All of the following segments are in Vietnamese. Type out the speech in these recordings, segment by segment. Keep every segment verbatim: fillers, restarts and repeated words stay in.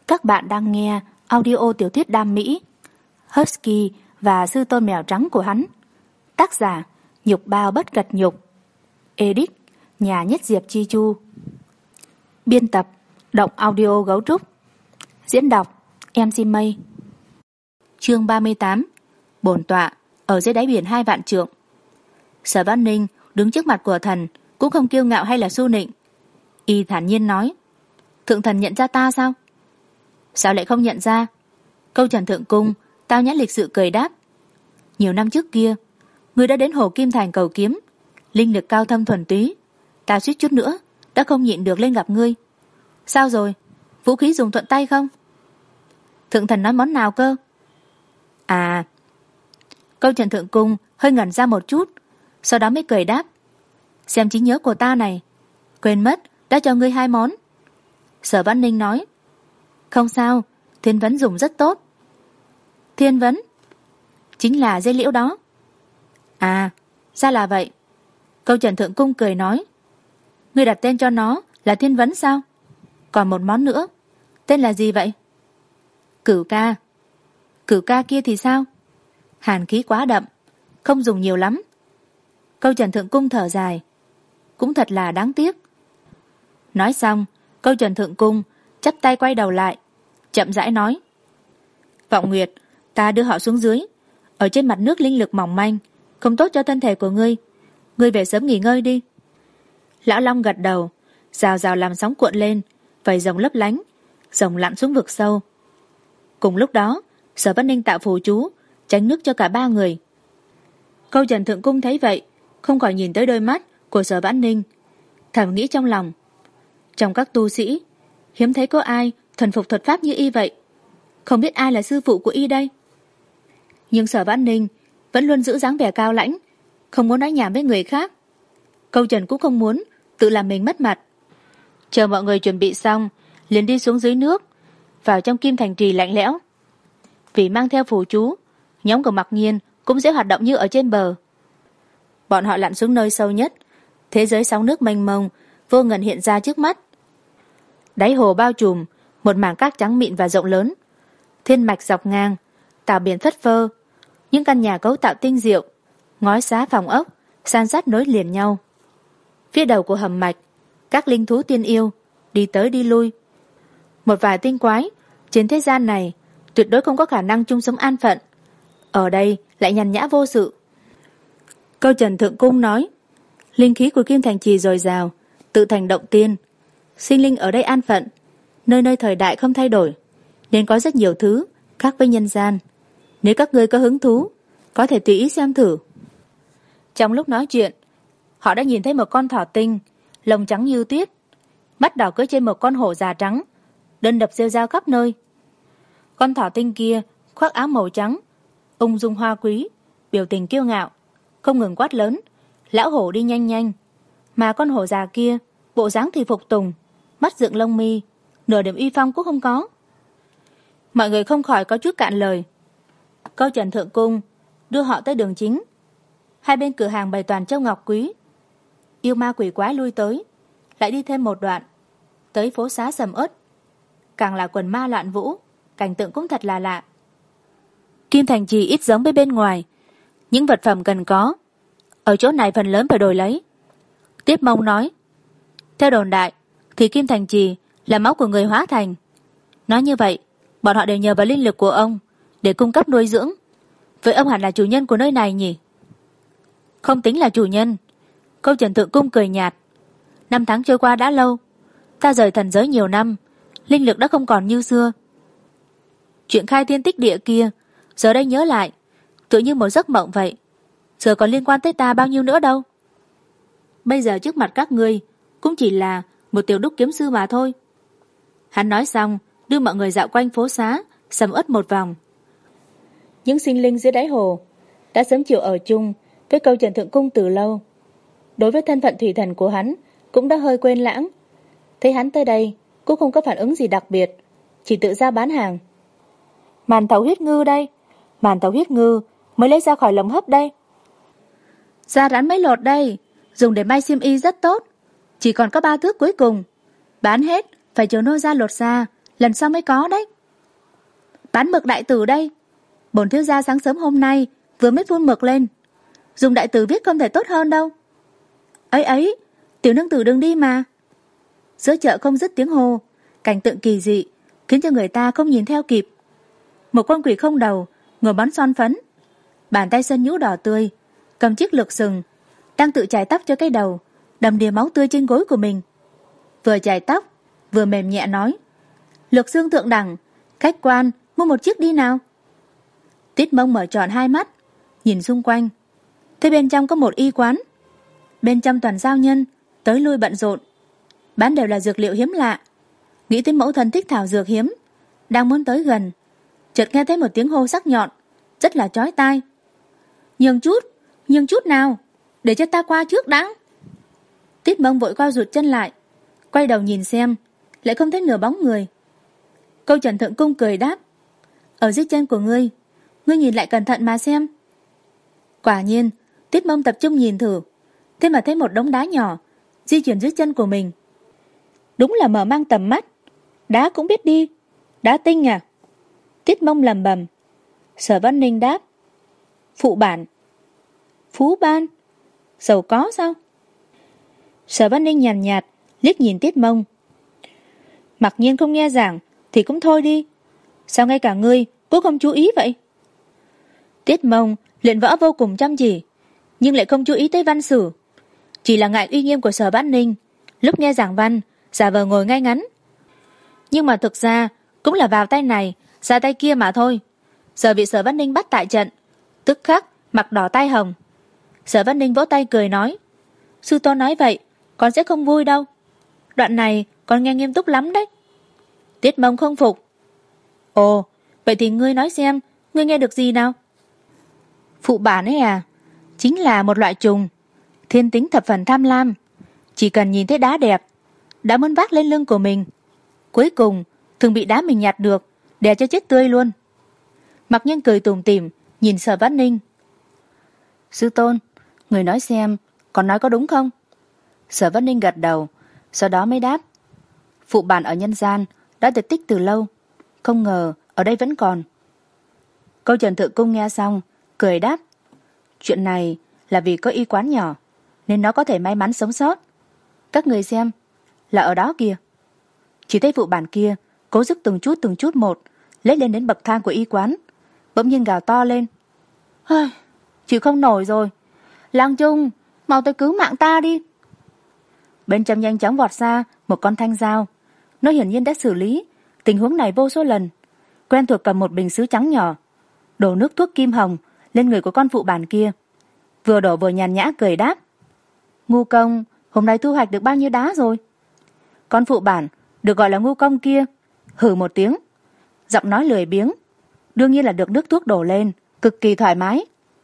Các bạn đang nghe audio tiểu thuyết đam mỹ Husky và sư tôn mèo trắng của hắn. Tác giả Nhục Bao Bất Cật Nhục. Edit Nhà Nhất Diệp Chi Chu. Biên tập Động Audio Gấu Trúc. Diễn đọc em xê Mây. Chương ba mươi tám. Bổn tọa ở dưới đáy biển hai vạn trượng. Sở Văn Ninh đứng trước mặt của thần cũng không kiêu ngạo hay là su nịnh. Y thản nhiên nói: Thượng thần nhận ra ta sao? Sao lại không nhận ra? Câu Trần Thượng Cung tao nhã lịch sự cười đáp: Nhiều năm trước kia, ngươi đã đến Hồ Kim Thành cầu kiếm, linh lực cao thâm thuần túy, ta suýt chút nữa đã không nhịn được lên gặp ngươi. Sao rồi? Vũ khí dùng thuận tay không? Thượng thần nói món nào cơ? À. Câu Trần Thượng Cung hơi ngẩn ra một chút, sau đó mới cười đáp: Xem trí nhớ của ta này, quên mất đã cho ngươi hai món. Sở Văn Ninh nói: Không sao, thiên vấn dùng rất tốt. Thiên vấn? Chính là dây liễu đó. À, ra là vậy. Câu Trần Thượng Cung cười nói: Ngươi đặt tên cho nó là thiên vấn sao? Còn một món nữa, tên là gì vậy? Cửu ca. Cửu ca kia thì sao? Hàn khí quá đậm, không dùng nhiều lắm. Câu Trần Thượng Cung thở dài: Cũng thật là đáng tiếc. Nói xong, Câu Trần Thượng Cung chắp tay quay đầu lại, chậm rãi nói: Vọng Nguyệt, ta đưa họ xuống dưới. Ở trên mặt nước linh lực mỏng manh, không tốt cho thân thể của ngươi. Ngươi về sớm nghỉ ngơi đi. Lão Long gật đầu, rào rào làm sóng cuộn lên, vầy rồng lấp lánh, rồng lặn xuống vực sâu. Cùng lúc đó, Sở Văn Ninh tạo phù chú tránh nước cho cả ba người. Câu Trần Thượng Cung thấy vậy, không khỏi nhìn tới đôi mắt của Sở Văn Ninh, thầm nghĩ trong lòng: Trong các tu sĩ, hiếm thấy có ai thuần phục thuật pháp như y vậy. Không biết ai là sư phụ của y đây. Nhưng Sở Văn Ninh vẫn luôn giữ dáng vẻ cao lãnh, không muốn nói nhảm với người khác. Câu Trần cũng không muốn tự làm mình mất mặt. Chờ mọi người chuẩn bị xong, liền đi xuống dưới nước, vào trong Kim Thành Trì lạnh lẽo. Vì mang theo phù chú, nhóm của Mặc Nhiên cũng sẽ hoạt động như ở trên bờ. Bọn họ lặn xuống nơi sâu nhất, thế giới sóng nước mênh mông vô ngần hiện ra trước mắt. Đáy hồ bao trùm một mảng cát trắng mịn và rộng lớn, thiên mạch dọc ngang, tảo biển phất phơ, những căn nhà cấu tạo tinh diệu, ngói xá phòng ốc san sát nối liền nhau. Phía đầu của hầm mạch, các linh thú tiên yêu đi tới đi lui. Một vài tinh quái trên thế gian này tuyệt đối không có khả năng chung sống an phận, ở đây lại nhàn nhã vô sự. Câu Trần Thượng Cung nói: Linh khí của Kim Thành Trì dồi dào, tự thành động tiên, sinh linh ở đây an phận. Nơi nơi thời đại không thay đổi, nên có rất nhiều thứ khác với nhân gian. Nếu các ngươi có hứng thú, có thể tùy ý xem thử. Trong lúc nói chuyện, họ đã nhìn thấy một con thỏ tinh, lông trắng như tuyết, mắt đỏ cưỡi trên một con hổ già trắng, đơn đập rêu rao khắp nơi. Con thỏ tinh kia khoác áo màu trắng, ung dung hoa quý, biểu tình kiêu ngạo, không ngừng quát lớn: Lão hổ đi nhanh nhanh. Mà con hổ già kia bộ dáng thì phục tùng, mắt dựng lông mi, nửa điểm uy phong cũng không có. Mọi người không khỏi có chút cạn lời. Câu Trần Thượng Cung đưa họ tới đường chính. Hai bên cửa hàng bày toàn châu ngọc quý, yêu ma quỷ quái lui tới. Lại đi thêm một đoạn, tới phố xá sầm uất, càng là quần ma loạn vũ, cảnh tượng cũng thật là lạ. Kim Thành Trì ít giống với bên ngoài, những vật phẩm cần có ở chỗ này phần lớn phải đổi lấy. Tiếp Mông nói: Theo đồn đại thì Kim Thành Trì là máu của người hóa thành. Nói như vậy, bọn họ đều nhờ vào linh lực của ông để cung cấp nuôi dưỡng. Vậy ông hẳn là chủ nhân của nơi này nhỉ? Không tính là chủ nhân. Câu Trần Thượng Cung cười nhạt: Năm tháng trôi qua đã lâu, ta rời thần giới nhiều năm, linh lực đã không còn như xưa. Chuyện khai thiên tích địa kia, giờ đây nhớ lại, tự như một giấc mộng vậy. Giờ còn liên quan tới ta bao nhiêu nữa đâu. Bây giờ trước mặt các ngươi cũng chỉ là một tiểu đúc kiếm sư mà thôi. Hắn nói xong, đưa mọi người dạo quanh phố xá sầm uất một vòng. Những sinh linh dưới đáy hồ đã sớm chịu ở chung với Câu Trần Thượng Cung từ lâu. Đối với thân phận thủy thần của hắn cũng đã hơi quên lãng. Thấy hắn tới đây cũng không có phản ứng gì đặc biệt, chỉ tự ra bán hàng. Màn thầu huyết ngư đây, màn thầu huyết ngư mới lấy ra khỏi lồng hấp đây. Da rắn mấy lột đây, dùng để may xiêm y rất tốt. Chỉ còn có ba thước cuối cùng, bán hết phải chờ nô ra lột ra lần sau mới có đấy. Bán mực đại tử đây. Bổn thiếu gia sáng sớm hôm nay vừa mới phun mực lên. Dùng đại tử viết không thể tốt hơn đâu. Ấy ấy, tiểu nương tử đừng đi mà. Giữa chợ không dứt tiếng hô, cảnh tượng kỳ dị khiến cho người ta không nhìn theo kịp. Một con quỷ không đầu ngồi bón son phấn, bàn tay sơn nhũ đỏ tươi, cầm chiếc lược sừng, đang tự chải tóc cho cái đầu, đầm đìa máu tươi trên gối của mình. Vừa chải tóc, vừa mềm nhẹ nói: Lược xương thượng đẳng, khách quan, mua một chiếc đi nào. Tiết Mông mở tròn hai mắt, nhìn xung quanh. Thế bên trong có một y quán. Bên trong toàn giao nhân, tới lui bận rộn. Bán đều là dược liệu hiếm lạ. Nghĩ tới mẫu thân thích thảo dược hiếm, đang muốn tới gần, chợt nghe thấy một tiếng hô sắc nhọn, rất là chói tai. Nhường chút, nhường chút nào, để cho ta qua trước đã. Tiết Mông vội co rụt chân lại, quay đầu nhìn xem, lại không thấy nửa bóng người. Câu Trần Thượng Cung cười đáp: Ở dưới chân của ngươi, ngươi nhìn lại cẩn thận mà xem. Quả nhiên, Tiết Mông tập trung nhìn thử, thế mà thấy một đống đá nhỏ di chuyển dưới chân của mình. Đúng là mở mang tầm mắt, đá cũng biết đi, đá tinh à? Tiết Mông lẩm bẩm. Sở Văn Ninh đáp: Phụ bản. Phú ban? Giàu có sao? Sở Văn Ninh nhàn nhạt, nhạt liếc nhìn Tiết Mông. Mặc nhiên không nghe giảng thì cũng thôi đi, sao ngay cả ngươi cũng không chú ý vậy? Tiết Mông luyện võ vô cùng chăm chỉ, nhưng lại không chú ý tới văn sử, chỉ là ngại uy nghiêm của Sở Văn Ninh, lúc nghe giảng văn giả vờ ngồi ngay ngắn. Nhưng mà thực ra cũng là vào tay này ra tay kia mà thôi. Giờ bị Sở Văn Ninh bắt tại trận, tức khắc mặt đỏ tai hồng. Sở Văn Ninh vỗ tay cười nói: Sư tôn nói vậy, con sẽ không vui đâu. Đoạn này con nghe nghiêm túc lắm đấy. Tiết Mông không phục. Ồ, vậy thì ngươi nói xem, ngươi nghe được gì nào? Phụ bản ấy à, chính là một loại trùng, thiên tính thập phần tham lam, chỉ cần nhìn thấy đá đẹp đã muốn vác lên lưng của mình, cuối cùng thường bị đá mình nhặt được đè cho chết tươi luôn. Mặc Nhiên cười tủm tỉm nhìn Sở Văn Ninh. Sư tôn, người nói xem, con nói có đúng không? Sở Văn Ninh gật đầu, sau đó mới đáp: Phụ bản ở nhân gian đã tuyệt tích từ lâu, không ngờ ở đây vẫn còn. Câu Trần Thượng Cung nghe xong cười đáp: Chuyện này là vì có y quán nhỏ nên nó có thể may mắn sống sót. Các người xem, là ở đó kìa. Chỉ thấy phụ bản kia cố sức từng chút từng chút một lết lên đến bậc thang của y quán, bỗng nhiên gào to lên: Hơi, chịu không nổi rồi, Lang Trung, mau tới cứu mạng ta đi. Bên trong nhanh chóng vọt ra một con thanh dao. Nó hiển nhiên đã xử lý tình huống này vô số lần, quen thuộc cầm một bình sứ trắng nhỏ, đổ nước thuốc kim hồng lên người của con phụ bản kia, vừa đổ vừa nhàn nhã cười đáp: Ngu công, hôm nay thu hoạch được bao nhiêu đá rồi? Con phụ bản được gọi là ngu công kia hừ một tiếng, giọng nói lười biếng, đương nhiên là được nước thuốc đổ lên, cực kỳ thoải mái.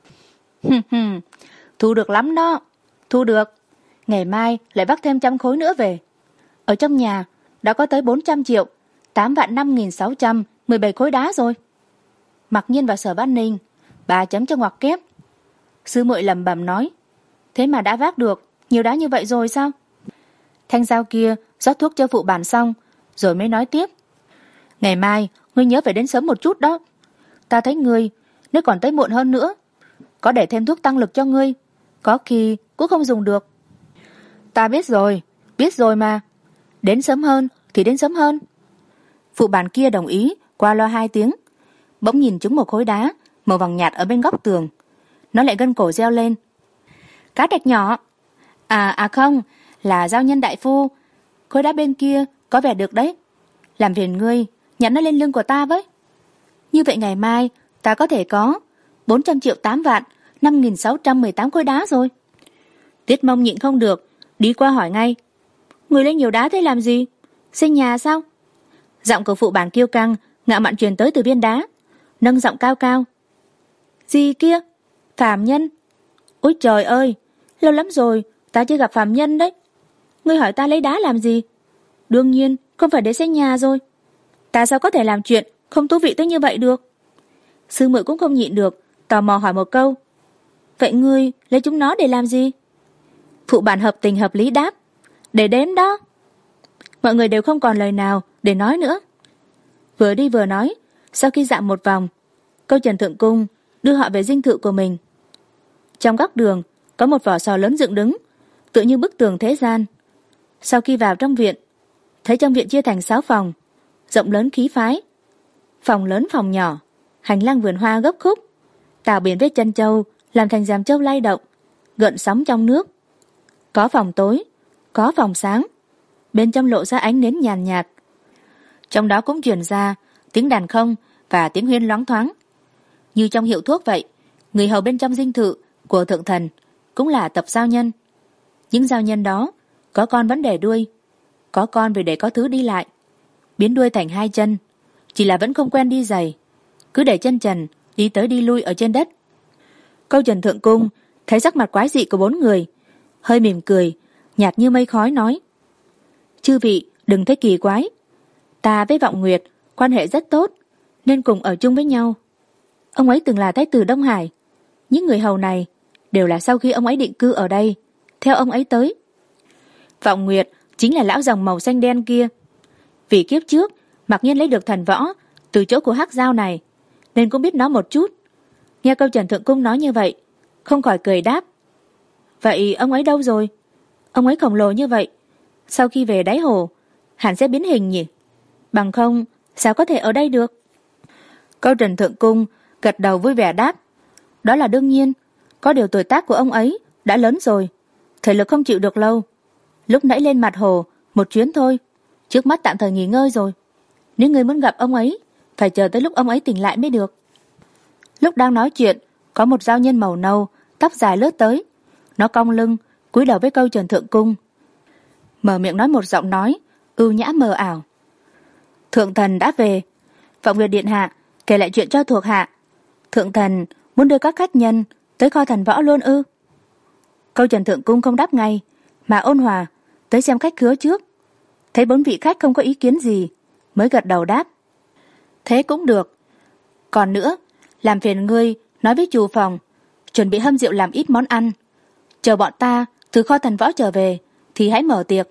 Thu được lắm đó, thu được. Ngày mai lại vác thêm trăm khối nữa về. Ở trong nhà đã có tới bốn trăm triệu, tám vạn năm nghìn sáu trăm mười bảy khối đá rồi. Mặc Nhiên và Sở Văn Ninh bà chấm cho ngoặc kép. Sư muội lẩm bẩm nói: Thế mà đã vác được nhiều đá như vậy rồi sao? Thanh dao kia rót thuốc cho phụ bản xong rồi mới nói tiếp: Ngày mai ngươi nhớ phải đến sớm một chút đó. Ta thấy ngươi nếu còn tới muộn hơn nữa, có để thêm thuốc tăng lực cho ngươi, có khi cũng không dùng được. Ta biết rồi, biết rồi mà. Đến sớm hơn thì đến sớm hơn. Phụ bản kia đồng ý, qua loa hai tiếng, bỗng nhìn trúng một khối đá màu vàng nhạt ở bên góc tường. Nó lại gân cổ reo lên: Cá trạch nhỏ. À à không, là giao nhân đại phu, khối đá bên kia có vẻ được đấy. Làm phiền ngươi nhặt nó lên lưng của ta với. Như vậy ngày mai ta có thể có bốn trăm triệu tám vạn năm nghìn sáu trăm mười tám khối đá rồi. Tiết Mông nhịn không được, đi qua hỏi ngay: Người lấy nhiều đá thế làm gì? Xây nhà sao? Giọng của phụ bản kiêu căng ngạo mạn truyền tới từ viên đá, nâng giọng cao cao: Gì kia? Phàm nhân? Ôi trời ơi, lâu lắm rồi ta chưa gặp phàm nhân đấy. Ngươi hỏi ta lấy đá làm gì? Đương nhiên không phải để xây nhà rồi. Ta sao có thể làm chuyện không thú vị tới như vậy được? Sư muội cũng không nhịn được, tò mò hỏi một câu: Vậy ngươi lấy chúng nó để làm gì? Phụ bản hợp tình hợp lý đáp: Để đếm đó. Mọi người đều không còn lời nào để nói nữa. Vừa đi vừa nói, sau khi dạo một vòng, Câu Trần Thượng Cung đưa họ về dinh thự của mình. Trong góc đường có một vỏ sò lớn dựng đứng, tựa như bức tường thế gian. Sau khi vào trong viện, thấy trong viện chia thành sáu phòng, rộng lớn khí phái. Phòng lớn phòng nhỏ, hành lang vườn hoa gấp khúc, tàu biển vết chân châu làm thành ràm châu lay động, gợn sóng trong nước. Có phòng tối, có phòng sáng, bên trong lộ ra ánh nến nhàn nhạt. Trong đó cũng truyền ra tiếng đàn không và tiếng huyên loáng thoáng. Như trong hiệu thuốc vậy, người hầu bên trong dinh thự của thượng thần cũng là tập giao nhân. Những giao nhân đó, có con vẫn để đuôi, có con vì để có thứ đi lại, biến đuôi thành hai chân, chỉ là vẫn không quen đi giày, cứ để chân trần đi tới đi lui ở trên đất. Câu Trần Thượng Cung thấy sắc mặt quái dị của bốn người, hơi mỉm cười, nhạt như mây khói nói: chư vị đừng thấy kỳ quái, ta với Vọng Nguyệt quan hệ rất tốt, nên cùng ở chung với nhau. Ông ấy từng là thái tử Đông Hải, những người hầu này đều là sau khi ông ấy định cư ở đây, theo ông ấy tới. Vọng Nguyệt chính là lão rồng màu xanh đen kia, vì kiếp trước mặc nhiên lấy được thần võ từ chỗ của Hắc Dao này, nên cũng biết nó một chút. Nghe Câu Trần Thượng Cung nói như vậy, không khỏi cười đáp: vậy ông ấy đâu rồi? Ông ấy khổng lồ như vậy, sau khi về đáy hồ hẳn sẽ biến hình nhỉ? Bằng không sao có thể ở đây được? Câu Trần Thượng Cung gật đầu vui vẻ đáp: đó là đương nhiên, có điều tuổi tác của ông ấy đã lớn rồi, thể lực không chịu được lâu. Lúc nãy lên mặt hồ một chuyến thôi, trước mắt tạm thời nghỉ ngơi rồi. Nếu người muốn gặp ông ấy, phải chờ tới lúc ông ấy tỉnh lại mới được. Lúc đang nói chuyện, có một giao nhân màu nâu, tóc dài lướt tới. Nó cong lưng, cúi đầu với Câu Trần Thượng Cung, mở miệng nói một giọng nói ưu nhã mờ ảo: thượng thần đã về. Vọng Nguyệt điện hạ kể lại chuyện cho thuộc hạ. Thượng thần muốn đưa các khách nhân tới kho thần võ luôn ư? Câu Trần Thượng Cung không đáp ngay, mà ôn hòa tới xem khách khứa trước. Thấy bốn vị khách không có ý kiến gì, mới gật đầu đáp: thế cũng được. Còn nữa, làm phiền ngươi nói với chủ phòng chuẩn bị hâm rượu làm ít món ăn, chờ bọn ta từ kho thần võ trở về thì hãy mở tiệc.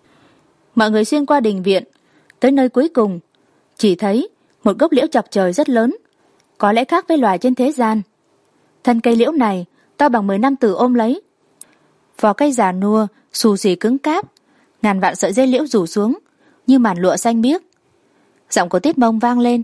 Mọi người xuyên qua đình viện, tới nơi cuối cùng, chỉ thấy một gốc liễu chọc trời rất lớn, có lẽ khác với loài trên thế gian. Thân cây liễu này to bằng mười năm tử ôm lấy, vỏ cây già nua xù xì cứng cáp, ngàn vạn sợi dây liễu rủ xuống như màn lụa xanh biếc. Giọng của Tiết Mông vang lên: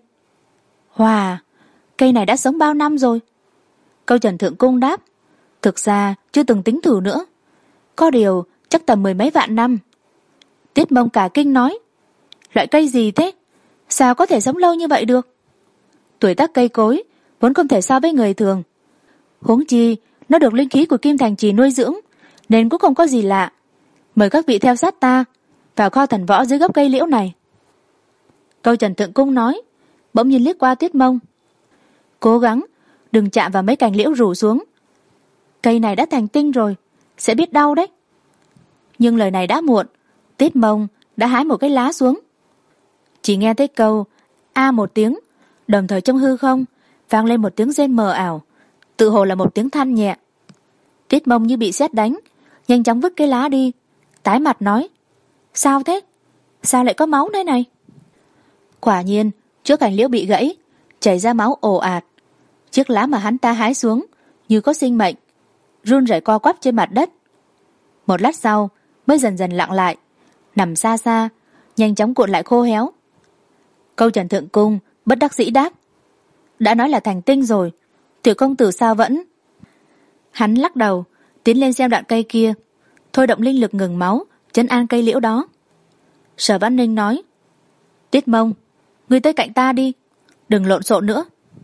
Hòa, cây này đã sống bao năm rồi? Câu Trần Thượng Cung đáp: thực ra chưa từng tính thử nữa, có điều chắc tầm mười mấy vạn năm. Tiết Mông cả kinh nói: loại cây gì thế? Sao có thể sống lâu như vậy được? Tuổi tác cây cối vốn không thể so với người thường, huống chi nó được linh khí của Kim Thành Trì nuôi dưỡng, nên cũng không có gì lạ. Mời các vị theo sát ta vào kho thần võ dưới gốc cây liễu này. Câu Trần Thượng Cung nói, bỗng nhiên liếc qua Tiết Mông: cố gắng đừng chạm vào mấy cành liễu rủ xuống, cây này đã thành tinh rồi, sẽ biết đau đấy. Nhưng lời này đã muộn, Tiết Mông đã hái một cái lá xuống. Chỉ nghe thấy câu a một tiếng, đồng thời trong hư không vang lên một tiếng rên mờ ảo, tự hồ là một tiếng than nhẹ. Tiết Mông như bị sét đánh, nhanh chóng vứt cái lá đi, tái mặt nói: sao thế? Sao lại có máu thế này? Quả nhiên trước cành liễu bị gãy, chảy ra máu ồ ạt. Chiếc lá mà hắn ta hái xuống như có sinh mệnh, run rẩy co quắp trên mặt đất. Một lát sau mới dần dần lặng lại, nằm xa xa, nhanh chóng cuộn lại khô héo. Câu Trần Thượng Cung bất đắc dĩ đáp: đã nói là thành tinh rồi, tiểu công tử sao vẫn... Hắn lắc đầu, tiến lên xem đoạn cây kia, thôi động linh lực ngừng máu, trấn an cây liễu đó. Sở Văn Ninh nói: Tiết Mông, ngươi tới cạnh ta đi, đừng lộn xộn nữa.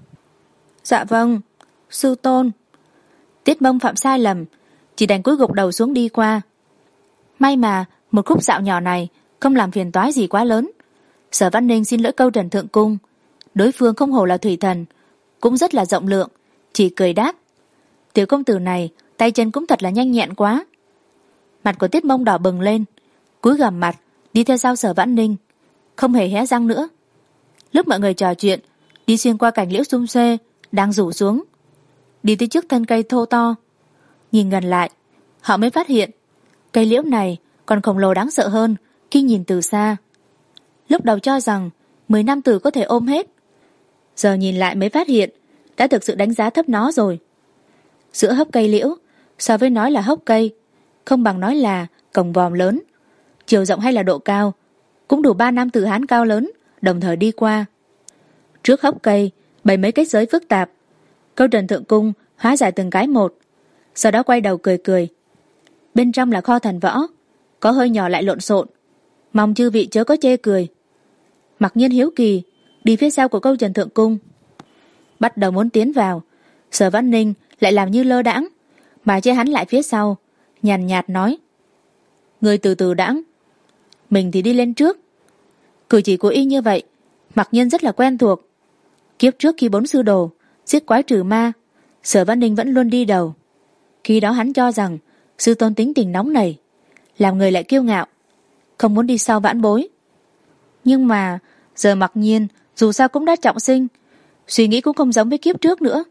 Dạ vâng, sư tôn. Tiết Mông phạm sai lầm, chỉ đành cúi gục đầu xuống đi qua. May mà một khúc dạo nhỏ này không làm phiền toái gì quá lớn. Sở Văn Ninh xin lỗi Câu Trần Thượng Cung, đối phương không hổ là thủy thần, cũng rất là rộng lượng, chỉ cười đáp: tiểu công tử này tay chân cũng thật là nhanh nhẹn quá. Mặt của Tiết Mông đỏ bừng lên, cúi gằm mặt đi theo sau Sở Vãn Ninh, không hề hé răng nữa. Lúc mọi người trò chuyện, đi xuyên qua cành liễu sum xuê đang rủ xuống, đi tới trước thân cây thô to. Nhìn gần lại, họ mới phát hiện cây liễu này còn khổng lồ đáng sợ hơn khi nhìn từ xa. Lúc đầu cho rằng mười nam tử có thể ôm hết. Giờ nhìn lại mới phát hiện đã thực sự đánh giá thấp nó rồi. Giữa hốc cây liễu, so với nói là hốc cây, không bằng nói là cổng vòm lớn. Chiều rộng hay là độ cao cũng đủ ba nam tử Hán cao lớn đồng thời đi qua. Trước hốc cây bày mấy kết giới phức tạp. Câu Trần Thượng Cung hóa giải từng cái một, sau đó quay đầu cười cười. Bên trong là kho thần võ, có hơi nhỏ lại lộn xộn, mong chư vị chớ có chê cười. Mặc Nhiên hiếu kỳ đi phía sau của Câu Trần Thượng Cung, bắt đầu muốn tiến vào. Sở Vãn Ninh lại làm như lơ đãng, mà che hắn lại phía sau, nhàn nhạt nói: người từ từ đãng. Mình thì đi lên trước. Cử chỉ của y như vậy Mặc Nhiên rất là quen thuộc. Kiếp trước khi bốn sư đồ giết quái trừ ma, Sở Vãn Ninh vẫn luôn đi đầu. Khi đó hắn cho rằng sư tôn tính tình nóng nảy, làm người lại kiêu ngạo, không muốn đi sau vãn bối. Nhưng mà giờ Mặc Nhiên dù sao cũng đã trọng sinh, suy nghĩ cũng không giống với kiếp trước nữa.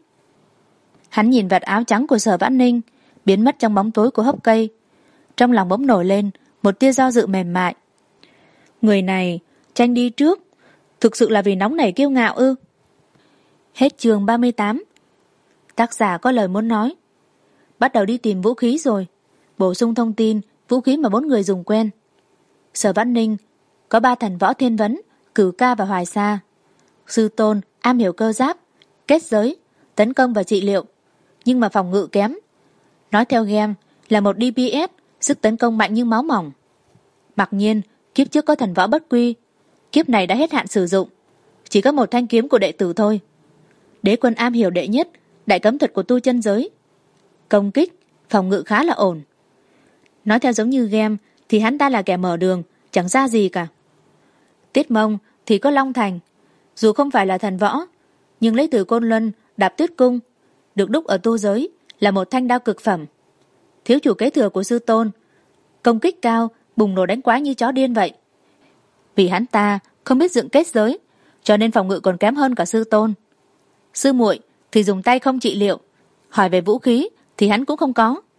Hắn nhìn vạt áo trắng của Sở Vãn Ninh biến mất trong bóng tối của hốc cây, trong lòng bỗng nổi lên một tia do dự mềm mại. Người này tranh đi trước, thực sự là vì nóng nảy kiêu ngạo ư? Hết chương ba mươi tám. Tác giả có lời muốn nói. Bắt đầu đi tìm vũ khí rồi, bổ sung thông tin vũ khí mà bốn người dùng quen. Sở Vãn Ninh có ba thần võ thiên vấn, Cửu Ca và Hoài Sa. Sư tôn am hiểu cơ giáp, kết giới, tấn công và trị liệu, nhưng mà phòng ngự kém. Nói theo game là một đê pê ét, sức tấn công mạnh như máu mỏng. Mặc Nhiên kiếp trước có thần võ bất quy, kiếp này đã hết hạn sử dụng, chỉ có một thanh kiếm của đệ tử thôi. Đế quân am hiểu đệ nhất đại cấm thuật của tu chân giới, công kích phòng ngự khá là ổn. Nói theo giống như game thì hắn ta là kẻ mở đường, chẳng ra gì cả. Tiết Mông thì có Long Thành, dù không phải là thần võ, nhưng lấy từ Côn Luân Đạp Tuyết Cung, được đúc ở tu giới, là một thanh đao cực phẩm. Thiếu chủ kế thừa của sư tôn, công kích cao, bùng nổ đánh quái như chó điên vậy. Vì hắn ta không biết dựng kết giới, cho nên phòng ngự còn kém hơn cả sư tôn. Sư muội thì dùng tay không trị liệu, hỏi về vũ khí thì hắn cũng không có.